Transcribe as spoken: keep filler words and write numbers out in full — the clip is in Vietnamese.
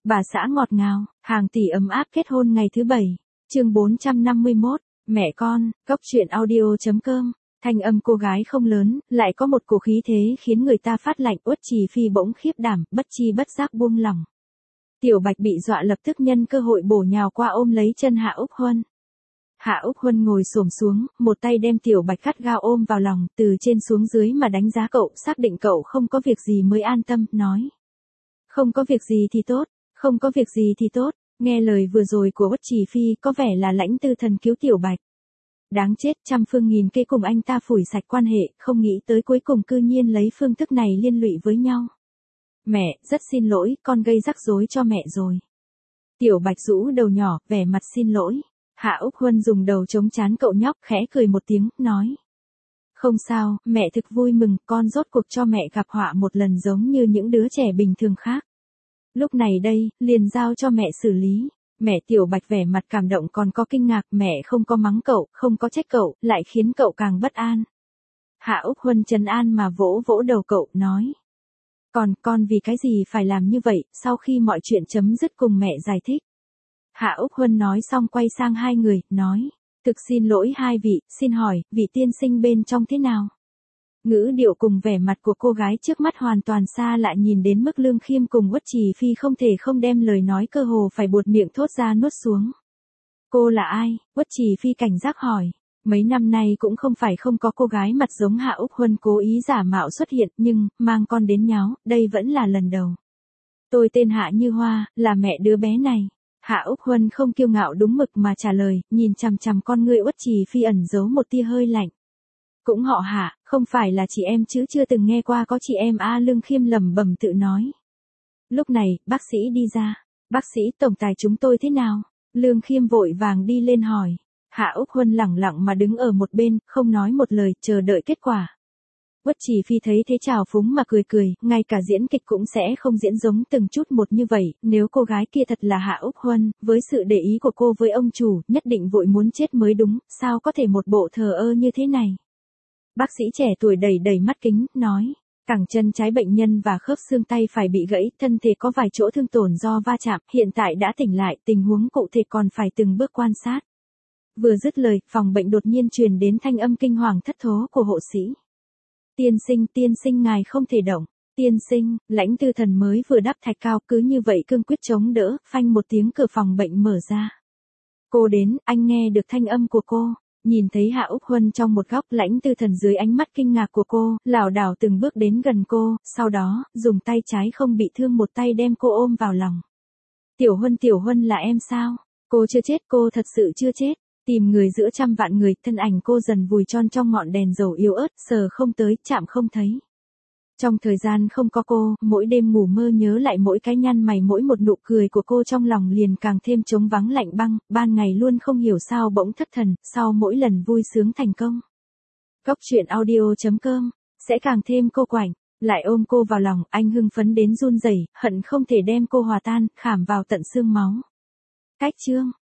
Bà xã ngọt ngào, hàng tỷ ấm áp kết hôn ngày thứ bảy. Chương bốn trăm năm mươi mốt, mẹ con, cốc truyện audio.com. Thanh âm cô gái không lớn, lại có một cổ khí thế khiến người ta phát lạnh. Uất Trì Phi bỗng khiếp đảm, bất chi bất giác buông lỏng. Tiểu Bạch bị dọa lập tức nhân cơ hội bổ nhào qua ôm lấy chân Hạ Úc Huân. Hạ Úc Huân ngồi xổm xuống, một tay đem Tiểu Bạch gắt gao ôm vào lòng, từ trên xuống dưới mà đánh giá cậu, xác định cậu không có việc gì mới an tâm, nói. Không có việc gì thì tốt, không có việc gì thì tốt. Nghe lời vừa rồi của Uất Trì Phi có vẻ là lãnh tư thần cứu Tiểu Bạch. Đáng chết, trăm phương nghìn kế cùng anh ta phủi sạch quan hệ, không nghĩ tới cuối cùng cư nhiên lấy phương thức này liên lụy với nhau. Mẹ, rất xin lỗi, con gây rắc rối cho mẹ rồi. Tiểu Bạch rũ đầu nhỏ, vẻ mặt xin lỗi. Hạ Úc Huân dùng đầu chống chán cậu nhóc, khẽ cười một tiếng, nói. Không sao, mẹ thực vui mừng, con rốt cuộc cho mẹ gặp họa một lần giống như những đứa trẻ bình thường khác. Lúc này đây, liền giao cho mẹ xử lý. Mẹ. Tiểu Bạch vẻ mặt cảm động còn có kinh ngạc, mẹ không có mắng cậu, không có trách cậu, lại khiến cậu càng bất an. Hạ Úc Huân trấn an mà vỗ vỗ đầu cậu, nói. Còn, con vì cái gì phải làm như vậy, sau khi mọi chuyện chấm dứt cùng mẹ giải thích. Hạ Úc Huân nói xong quay sang hai người, nói. Thực xin lỗi hai vị, xin hỏi, vị tiên sinh bên trong thế nào? Ngữ điệu cùng vẻ mặt của cô gái trước mắt hoàn toàn xa lạ nhìn đến mức Lương Khiêm cùng Uất Trì Phi không thể không đem lời nói cơ hồ phải buột miệng thốt ra nuốt xuống. Cô là ai? Uất Trì Phi cảnh giác hỏi. Mấy năm nay cũng không phải không có cô gái mặt giống Hạ Úc Huân cố ý giả mạo xuất hiện, nhưng, mang con đến nháo, đây vẫn là lần đầu. Tôi tên Hạ Như Hoa, là mẹ đứa bé này. Hạ Úc Huân không kiêu ngạo đúng mực mà trả lời, nhìn chằm chằm con ngươi Uất Trì Phi ẩn giấu một tia hơi lạnh. Cũng họ Hạ, không phải là chị em chứ chưa từng nghe qua có chị em A. Lương Khiêm lẩm bẩm tự nói. Lúc này, bác sĩ đi ra. Bác sĩ tổng tài chúng tôi thế nào? Lương Khiêm vội vàng đi lên hỏi. Hạ Úc Huân lẳng lặng mà đứng ở một bên, không nói một lời, chờ đợi kết quả. Uất Trì Phi thấy thế trào phúng mà cười cười, ngay cả diễn kịch cũng sẽ không diễn giống từng chút một như vậy, nếu cô gái kia thật là Hạ Úc Huân, với sự để ý của cô với ông chủ, nhất định vội muốn chết mới đúng, sao có thể một bộ thờ ơ như thế này. Bác sĩ trẻ tuổi đầy đầy mắt kính, nói, cẳng chân trái bệnh nhân và khớp xương tay phải bị gãy, thân thể có vài chỗ thương tổn do va chạm, hiện tại đã tỉnh lại, tình huống cụ thể còn phải từng bước quan sát. Vừa dứt lời, phòng bệnh đột nhiên truyền đến thanh âm kinh hoàng thất thố của hộ sĩ. Tiên sinh, tiên sinh ngài không thể động. Tiên sinh, lãnh tư thần mới vừa đắp thạch cao cứ như vậy cương quyết chống đỡ, phanh một tiếng cửa phòng bệnh mở ra. Cô đến, anh nghe được thanh âm của cô. Nhìn thấy Hạ Úc Huân trong một góc, lãnh tư thần dưới ánh mắt kinh ngạc của cô, lảo đảo từng bước đến gần cô, sau đó, dùng tay trái không bị thương một tay đem cô ôm vào lòng. Tiểu Huân, Tiểu Huân là em sao? Cô chưa chết, cô thật sự chưa chết. Tìm người giữa trăm vạn người, thân ảnh cô dần vùi tròn trong ngọn đèn dầu yếu ớt, sờ không tới, chạm không thấy. Trong thời gian không có cô, mỗi đêm ngủ mơ nhớ lại mỗi cái nhăn mày mỗi một nụ cười của cô trong lòng liền càng thêm trống vắng lạnh băng, ban ngày luôn không hiểu sao bỗng thất thần, sau mỗi lần vui sướng thành công. Cốc truyện audio.com, sẽ càng thêm cô quạnh, lại ôm cô vào lòng, anh hưng phấn đến run rẩy, hận không thể đem cô hòa tan, khảm vào tận xương máu. Cách chương.